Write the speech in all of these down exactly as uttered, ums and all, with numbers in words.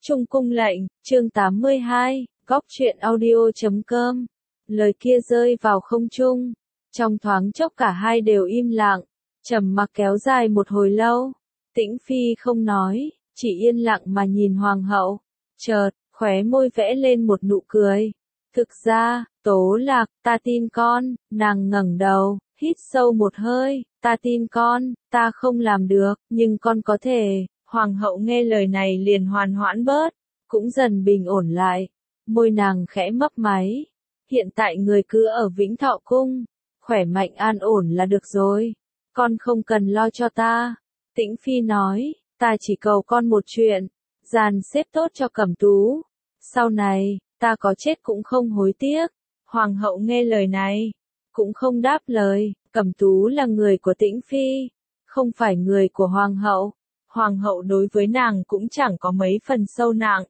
Trung cung lệnh, chương tám mươi hai, góc truyện audio chấm com. Lời kia rơi vào không trung. Trong thoáng chốc cả hai đều im lặng, trầm mặc kéo dài một hồi lâu. Tĩnh Phi không nói, chỉ yên lặng mà nhìn hoàng hậu. Chợt, khóe môi vẽ lên một nụ cười. Thực ra, Tố Lạc, ta tin con. Nàng ngẩng đầu, hít sâu một hơi. Ta tin con, ta không làm được, nhưng con có thể. Hoàng hậu nghe lời này liền hoàn hoãn bớt, cũng dần bình ổn lại. Môi nàng khẽ mấp máy. Hiện tại người cứ ở Vĩnh Thọ Cung, khỏe mạnh an ổn là được rồi. Con không cần lo cho ta. Tĩnh Phi nói, ta chỉ cầu con một chuyện, dàn xếp tốt cho Cẩm Tú. Sau này, ta có chết cũng không hối tiếc. Hoàng hậu nghe lời này, cũng không đáp lời. Cẩm Tú là người của Tĩnh Phi, không phải người của Hoàng hậu. Hoàng hậu đối với nàng cũng chẳng có mấy phần sâu nặng.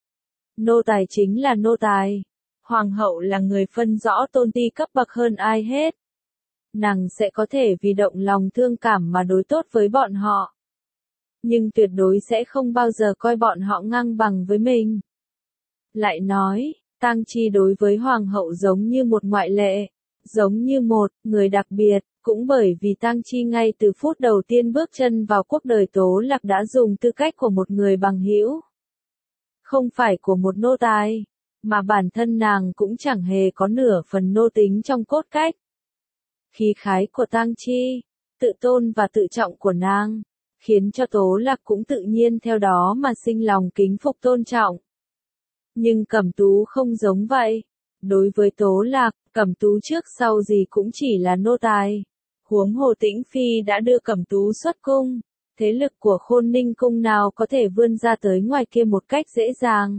Nô tài chính là nô tài. Hoàng hậu là người phân rõ tôn ti cấp bậc hơn ai hết. Nàng sẽ có thể vì động lòng thương cảm mà đối tốt với bọn họ. Nhưng tuyệt đối sẽ không bao giờ coi bọn họ ngang bằng với mình. Lại nói, Tang Chi đối với Hoàng hậu giống như một ngoại lệ, giống như một người đặc biệt. Cũng bởi vì Tang Chi ngay từ phút đầu tiên bước chân vào cuộc đời Tố Lạc đã dùng tư cách của một người bằng hữu. Không phải của một nô tài, mà bản thân nàng cũng chẳng hề có nửa phần nô tính trong cốt cách. Khí khái của Tang Chi, tự tôn và tự trọng của nàng, khiến cho Tố Lạc cũng tự nhiên theo đó mà sinh lòng kính phục tôn trọng. Nhưng Cẩm Tú không giống vậy. Đối với Tố Lạc, Cẩm Tú trước sau gì cũng chỉ là nô tài. Huống hồ Tĩnh Phi đã đưa Cẩm Tú xuất cung, thế lực của Khôn Ninh cung nào có thể vươn ra tới ngoài kia một cách dễ dàng.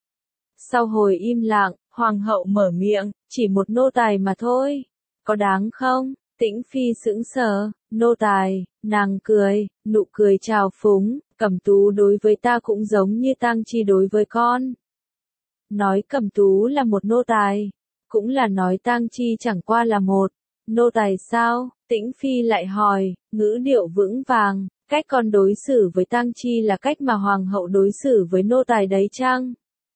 Sau hồi im lặng, Hoàng hậu mở miệng, chỉ một nô tài mà thôi, có đáng không? Tĩnh Phi sững sờ, nô tài, nàng cười, nụ cười trào phúng, Cẩm Tú đối với ta cũng giống như Tang Chi đối với con. Nói Cẩm Tú là một nô tài, cũng là nói Tang Chi chẳng qua là một nô tài sao? Tĩnh Phi lại hỏi, ngữ điệu vững vàng, cách con đối xử với Tang Chi là cách mà Hoàng hậu đối xử với nô tài đấy chăng?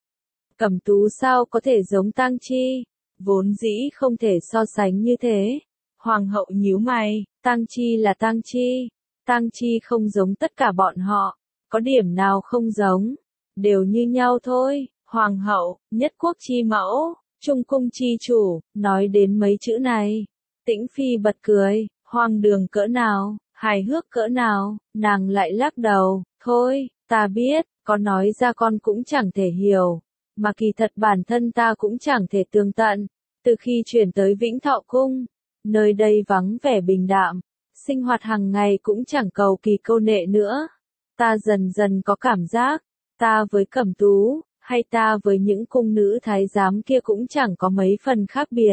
Cẩm Tú sao có thể giống Tang Chi? Vốn dĩ không thể so sánh như thế. Hoàng hậu nhíu mày, Tang Chi là Tang Chi. Tang Chi không giống tất cả bọn họ. Có điểm nào không giống? Đều như nhau thôi. Hoàng hậu, nhất quốc chi mẫu, trung cung chi chủ, nói đến mấy chữ này. Tĩnh Phi bật cười, hoang đường cỡ nào, hài hước cỡ nào, nàng lại lắc đầu, thôi, ta biết, có nói ra con cũng chẳng thể hiểu, mà kỳ thật bản thân ta cũng chẳng thể tường tận. Từ khi chuyển tới Vĩnh Thọ Cung, nơi đây vắng vẻ bình đạm, sinh hoạt hàng ngày cũng chẳng cầu kỳ câu nệ nữa. Ta dần dần có cảm giác, ta với Cẩm Tú, hay ta với những cung nữ thái giám kia cũng chẳng có mấy phần khác biệt.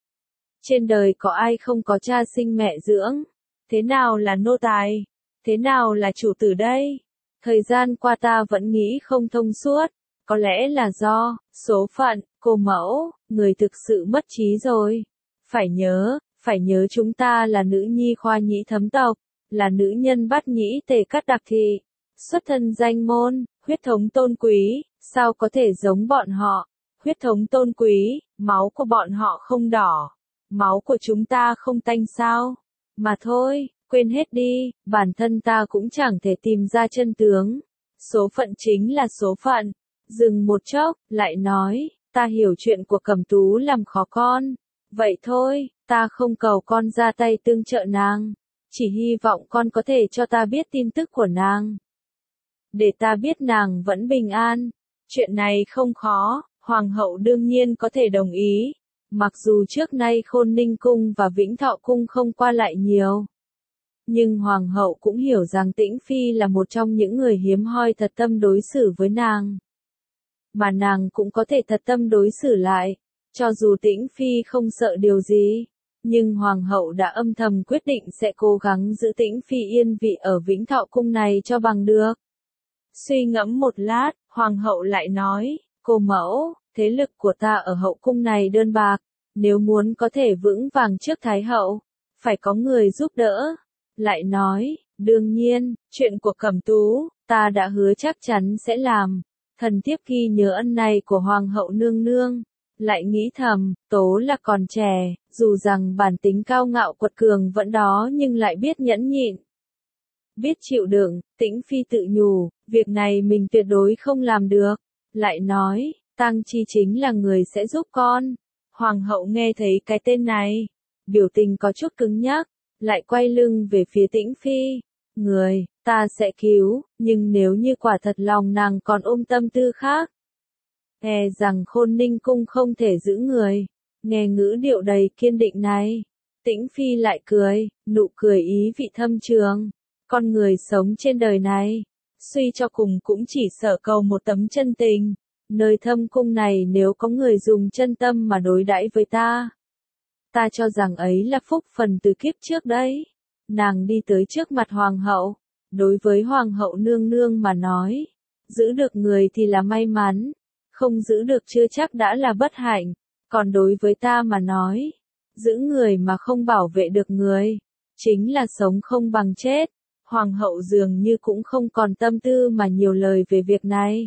Trên đời có ai không có cha sinh mẹ dưỡng? Thế nào là nô tài? Thế nào là chủ tử đây? Thời gian qua ta vẫn nghĩ không thông suốt. Có lẽ là do số phận, cô mẫu, người thực sự mất trí rồi. Phải nhớ, phải nhớ chúng ta là nữ nhi khoa nhĩ thấm tộc, là nữ nhân Bát Nhĩ Tề Cát Đặc Thị, xuất thân danh môn, huyết thống tôn quý, sao có thể giống bọn họ? Huyết thống tôn quý, máu của bọn họ không đỏ. Máu của chúng ta không tanh sao? Mà thôi, quên hết đi, bản thân ta cũng chẳng thể tìm ra chân tướng. Số phận chính là số phận. Dừng một chốc, lại nói, ta hiểu chuyện của Cẩm Tú làm khó con. Vậy thôi, ta không cầu con ra tay tương trợ nàng. Chỉ hy vọng con có thể cho ta biết tin tức của nàng. Để ta biết nàng vẫn bình an. Chuyện này không khó, Hoàng hậu đương nhiên có thể đồng ý. Mặc dù trước nay Khôn Ninh cung và Vĩnh Thọ cung không qua lại nhiều. Nhưng Hoàng hậu cũng hiểu rằng Tĩnh Phi là một trong những người hiếm hoi thật tâm đối xử với nàng. Mà nàng cũng có thể thật tâm đối xử lại, cho dù Tĩnh Phi không sợ điều gì. Nhưng Hoàng hậu đã âm thầm quyết định sẽ cố gắng giữ Tĩnh Phi yên vị ở Vĩnh Thọ cung này cho bằng được. Suy ngẫm một lát, Hoàng hậu lại nói, cô mẫu, thế lực của ta ở hậu cung này đơn bạc, nếu muốn có thể vững vàng trước Thái hậu, phải có người giúp đỡ. Lại nói, đương nhiên, chuyện của Cẩm Tú, ta đã hứa chắc chắn sẽ làm, Thần thiếp ghi nhớ ân này của Hoàng hậu nương nương. Lại nghĩ thầm, Tố là còn trẻ, dù rằng bản tính cao ngạo quật cường vẫn đó nhưng lại biết nhẫn nhịn. Biết chịu đựng, Tĩnh Phi tự nhủ, việc này mình tuyệt đối không làm được. Lại nói, Tang Chi chính là người sẽ giúp con. Hoàng hậu nghe thấy cái tên này, biểu tình có chút cứng nhắc, lại quay lưng về phía Tĩnh Phi. Người, ta sẽ cứu, nhưng nếu như quả thật lòng nàng còn ôm tâm tư khác, e rằng Khôn Ninh cung không thể giữ người. Nghe ngữ điệu đầy kiên định này, Tĩnh Phi lại cười, nụ cười ý vị thâm trường. Con người sống trên đời này, suy cho cùng cũng chỉ sợ cầu một tấm chân tình. Nơi thâm cung này nếu có người dùng chân tâm mà đối đãi với ta, ta cho rằng ấy là phúc phần từ kiếp trước đấy. Nàng đi tới trước mặt hoàng hậu, đối với hoàng hậu nương nương mà nói, giữ được người thì là may mắn, không giữ được chưa chắc đã là bất hạnh, còn đối với ta mà nói, giữ người mà không bảo vệ được người, chính là sống không bằng chết. Hoàng hậu dường như cũng không còn tâm tư mà nhiều lời về việc này.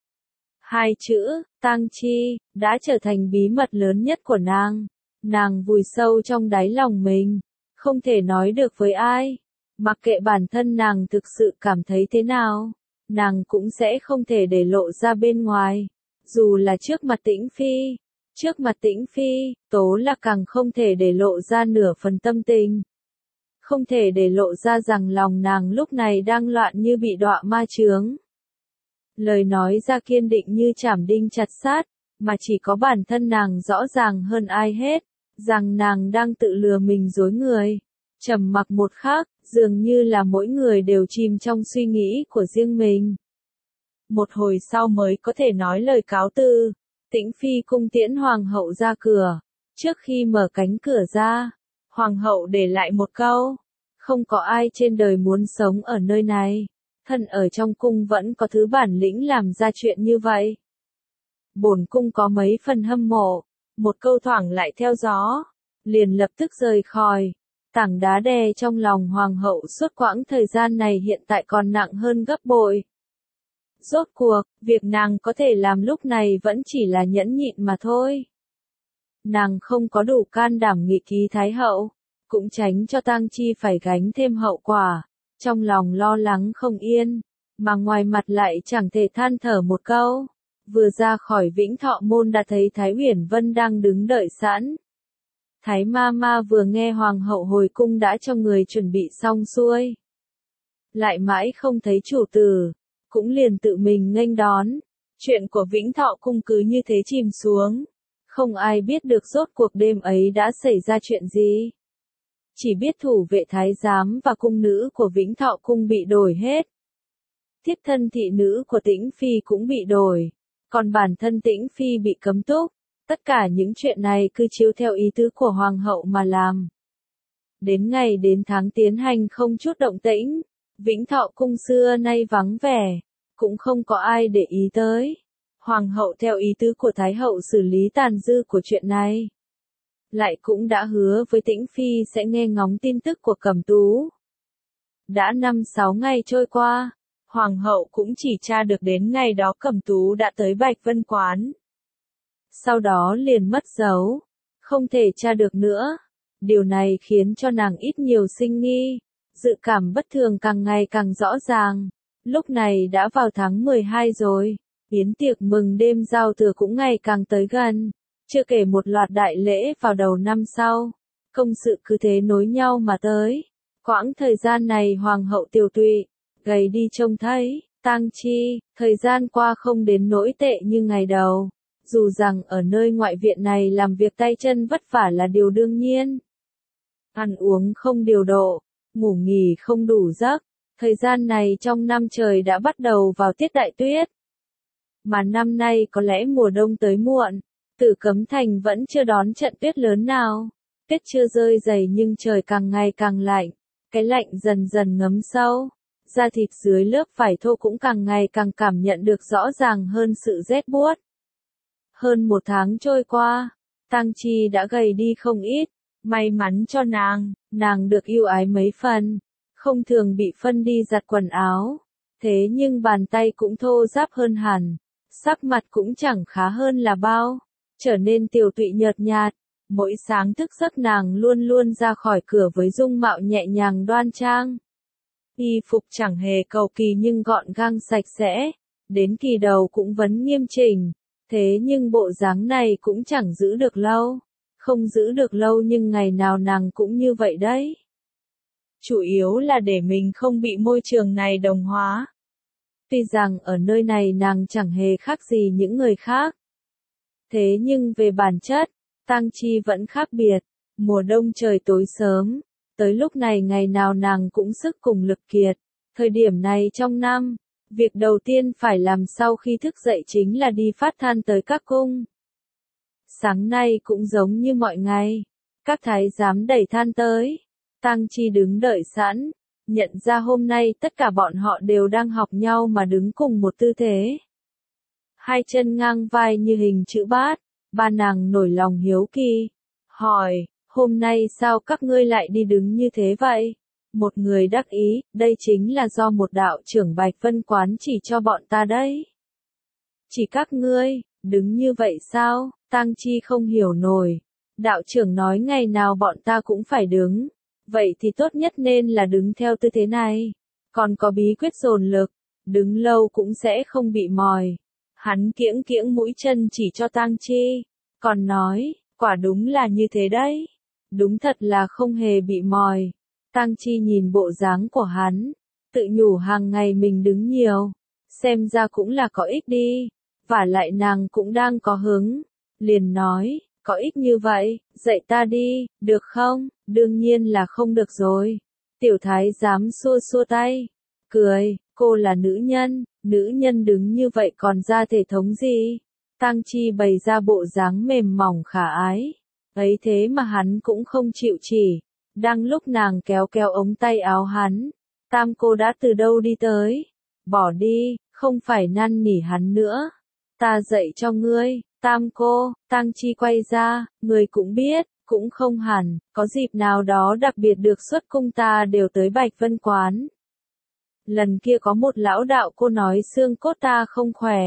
Hai chữ, Tang Chi, đã trở thành bí mật lớn nhất của nàng. Nàng vùi sâu trong đáy lòng mình, không thể nói được với ai. Mặc kệ bản thân nàng thực sự cảm thấy thế nào, nàng cũng sẽ không thể để lộ ra bên ngoài. Dù là trước mặt Tĩnh Phi, trước mặt Tĩnh Phi, Tố là càng không thể để lộ ra nửa phần tâm tình. Không thể để lộ ra rằng lòng nàng lúc này đang loạn như bị đọa ma chướng. Lời nói ra kiên định như chảm đinh chặt sát, mà chỉ có bản thân nàng rõ ràng hơn ai hết, rằng nàng đang tự lừa mình dối người. Trầm mặc một khắc, dường như là mỗi người đều chìm trong suy nghĩ của riêng mình. Một hồi sau mới có thể nói lời cáo từ. Tĩnh Phi cung tiễn hoàng hậu ra cửa. Trước khi mở cánh cửa ra, hoàng hậu để lại một câu. Không có ai trên đời muốn sống ở nơi này. Thân ở trong cung vẫn có thứ bản lĩnh làm ra chuyện như vậy. Bổn cung có mấy phần hâm mộ. Một câu thoảng lại theo gió. Liền lập tức rời khỏi. Tảng đá đè trong lòng hoàng hậu suốt quãng thời gian này hiện tại còn nặng hơn gấp bội. Rốt cuộc, việc nàng có thể làm lúc này vẫn chỉ là nhẫn nhịn mà thôi. Nàng không có đủ can đảm nghị ký thái hậu, cũng tránh cho Tang Chi phải gánh thêm hậu quả. Trong lòng lo lắng không yên, mà ngoài mặt lại chẳng thể than thở một câu. Vừa ra khỏi Vĩnh Thọ môn đã thấy Thái Uyển Vân đang đứng đợi sẵn. Thái ma ma vừa nghe hoàng hậu hồi cung đã cho người chuẩn bị xong xuôi. Lại mãi không thấy chủ tử, cũng liền tự mình nghênh đón. Chuyện của Vĩnh Thọ cung cứ như thế chìm xuống. Không ai biết được rốt cuộc đêm ấy đã xảy ra chuyện gì. Chỉ biết thủ vệ thái giám và cung nữ của Vĩnh Thọ cung bị đổi hết. Thiếp thân thị nữ của Tĩnh Phi cũng bị đổi. Còn bản thân Tĩnh Phi bị cấm túc. Tất cả những chuyện này cứ chiếu theo ý tứ của hoàng hậu mà làm. Đến ngày đến tháng tiến hành không chút động tĩnh. Vĩnh Thọ cung xưa nay vắng vẻ. Cũng không có ai để ý tới. Hoàng hậu theo ý tứ của Thái hậu xử lý tàn dư của chuyện này. Lại cũng đã hứa với Tĩnh Phi sẽ nghe ngóng tin tức của Cẩm Tú. Đã năm sáu ngày trôi qua, Hoàng hậu cũng chỉ tra được đến ngày đó Cẩm Tú đã tới Bạch Vân Quán. Sau đó liền mất dấu, không thể tra được nữa. Điều này khiến cho nàng ít nhiều sinh nghi, dự cảm bất thường càng ngày càng rõ ràng. Lúc này đã vào tháng mười hai rồi, yến tiệc mừng đêm giao thừa cũng ngày càng tới gần. Chưa kể một loạt đại lễ vào đầu năm sau, công sự cứ thế nối nhau mà tới. Quãng thời gian này hoàng hậu tiều tụy, gầy đi trông thấy. Tang Chi, thời gian qua không đến nỗi tệ như ngày đầu. Dù rằng ở nơi ngoại viện này làm việc tay chân vất vả là điều đương nhiên. Ăn uống không điều độ, ngủ nghỉ không đủ giấc. Thời gian này trong năm trời đã bắt đầu vào tiết đại tuyết. Mà năm nay có lẽ mùa đông tới muộn. Tử Cấm Thành vẫn chưa đón trận tuyết lớn nào. Tuyết chưa rơi dày nhưng trời càng ngày càng lạnh. Cái lạnh dần dần ngấm sâu. Da thịt dưới lớp vải thô cũng càng ngày càng cảm nhận được rõ ràng hơn sự rét buốt. Hơn một tháng trôi qua, Tang Chi đã gầy đi không ít. May mắn cho nàng, nàng được yêu ái mấy phần. Không thường bị phân đi giặt quần áo. Thế nhưng bàn tay cũng thô ráp hơn hẳn. Sắc mặt cũng chẳng khá hơn là bao, trở nên tiều tụy nhợt nhạt. Mỗi sáng thức giấc nàng luôn luôn ra khỏi cửa với dung mạo nhẹ nhàng đoan trang. Y phục chẳng hề cầu kỳ nhưng gọn gàng sạch sẽ, đến kỳ đầu cũng vấn nghiêm chỉnh. Thế nhưng bộ dáng này cũng chẳng giữ được lâu. Không giữ được lâu nhưng ngày nào nàng cũng như vậy đấy. Chủ yếu là để mình không bị môi trường này đồng hóa. Tuy rằng ở nơi này nàng chẳng hề khác gì những người khác. Thế nhưng về bản chất, Tang Chi vẫn khác biệt. Mùa đông trời tối sớm, tới lúc này ngày nào nàng cũng sức cùng lực kiệt. Thời điểm này trong năm, việc đầu tiên phải làm sau khi thức dậy chính là đi phát than tới các cung. Sáng nay cũng giống như mọi ngày, các thái giám đẩy than tới. Tang Chi đứng đợi sẵn, nhận ra hôm nay tất cả bọn họ đều đang học nhau mà đứng cùng một tư thế. Hai chân ngang vai như hình chữ bát, ba nàng nổi lòng hiếu kỳ, hỏi, hôm nay sao các ngươi lại đi đứng như thế vậy? Một người đắc ý, đây chính là do một đạo trưởng Bạch Vân Quán chỉ cho bọn ta đấy. Chỉ các ngươi, đứng như vậy sao? Tang Chi không hiểu nổi. Đạo trưởng nói ngày nào bọn ta cũng phải đứng. Vậy thì tốt nhất nên là đứng theo tư thế này. Còn có bí quyết dồn lực, đứng lâu cũng sẽ không bị mỏi. Hắn kiễng kiễng mũi chân chỉ cho Tang Chi, còn nói, quả đúng là như thế đấy. Đúng thật là không hề bị mỏi. Tang Chi nhìn bộ dáng của hắn, tự nhủ hàng ngày mình đứng nhiều, xem ra cũng là có ích đi, vả lại nàng cũng đang có hứng, liền nói, có ích như vậy, dạy ta đi, được không? Đương nhiên là không được rồi. Tiểu thái giám xua xua tay, cười, cô là nữ nhân, nữ nhân đứng như vậy còn ra thể thống gì? Tang Chi bày ra bộ dáng mềm mỏng khả ái, ấy thế mà hắn cũng không chịu chỉ. Đang lúc nàng kéo kéo ống tay áo hắn, Tam cô đã từ đâu đi tới? Bỏ đi, không phải năn nỉ hắn nữa. Ta dạy cho ngươi, Tam cô. Tang Chi quay ra, người cũng biết, cũng không hẳn, có dịp nào đó đặc biệt được xuất cung ta đều tới Bạch Vân Quán. Lần kia có một lão đạo cô nói xương cốt ta không khỏe.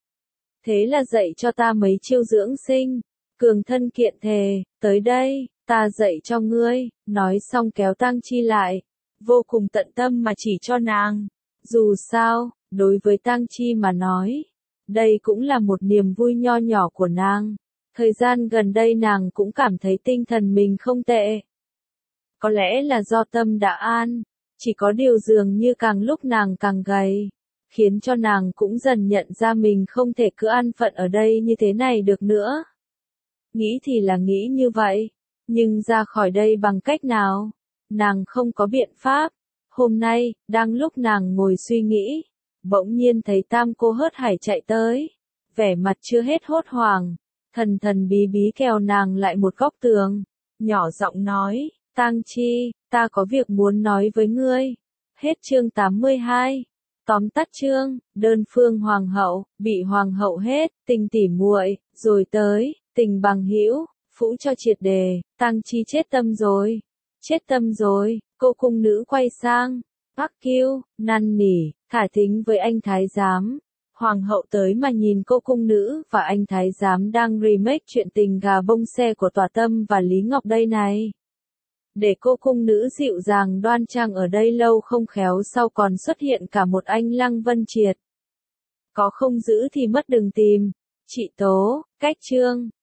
Thế là dạy cho ta mấy chiêu dưỡng sinh, cường thân kiện thể, tới đây, ta dạy cho ngươi, nói xong kéo Tang Chi lại, vô cùng tận tâm mà chỉ cho nàng. Dù sao, đối với Tang Chi mà nói, đây cũng là một niềm vui nho nhỏ của nàng. Thời gian gần đây nàng cũng cảm thấy tinh thần mình không tệ. Có lẽ là do tâm đã an, chỉ có điều dường như càng lúc nàng càng gầy, khiến cho nàng cũng dần nhận ra mình không thể cứ an phận ở đây như thế này được nữa. Nghĩ thì là nghĩ như vậy, nhưng ra khỏi đây bằng cách nào? Nàng không có biện pháp. Hôm nay, đang lúc nàng ngồi suy nghĩ, bỗng nhiên thấy Tam cô hớt hải chạy tới, vẻ mặt chưa hết hốt hoảng, thần thần bí bí kéo nàng lại một góc tường, nhỏ giọng nói, Tang Chi, ta có việc muốn nói với ngươi. Hết chương tám mươi hai. Tóm tắt chương, đơn phương hoàng hậu, bị hoàng hậu hết, tình tỉ muội, rồi tới, tình bằng hữu, phũ cho triệt đề. Tang Chi chết tâm rồi, chết tâm rồi. Cô cung nữ quay sang, Bắc Kiêu, năn nỉ, thả thính với anh thái giám. Hoàng hậu tới mà nhìn cô cung nữ và anh thái giám đang remake chuyện tình gà bông xe của Tòa Tâm và Lý Ngọc đây này. Để cô cung nữ dịu dàng đoan trang ở đây lâu không khéo sau còn xuất hiện cả một anh Lăng Vân Triệt. Có không giữ thì mất đừng tìm. Chị Tố, cách chương.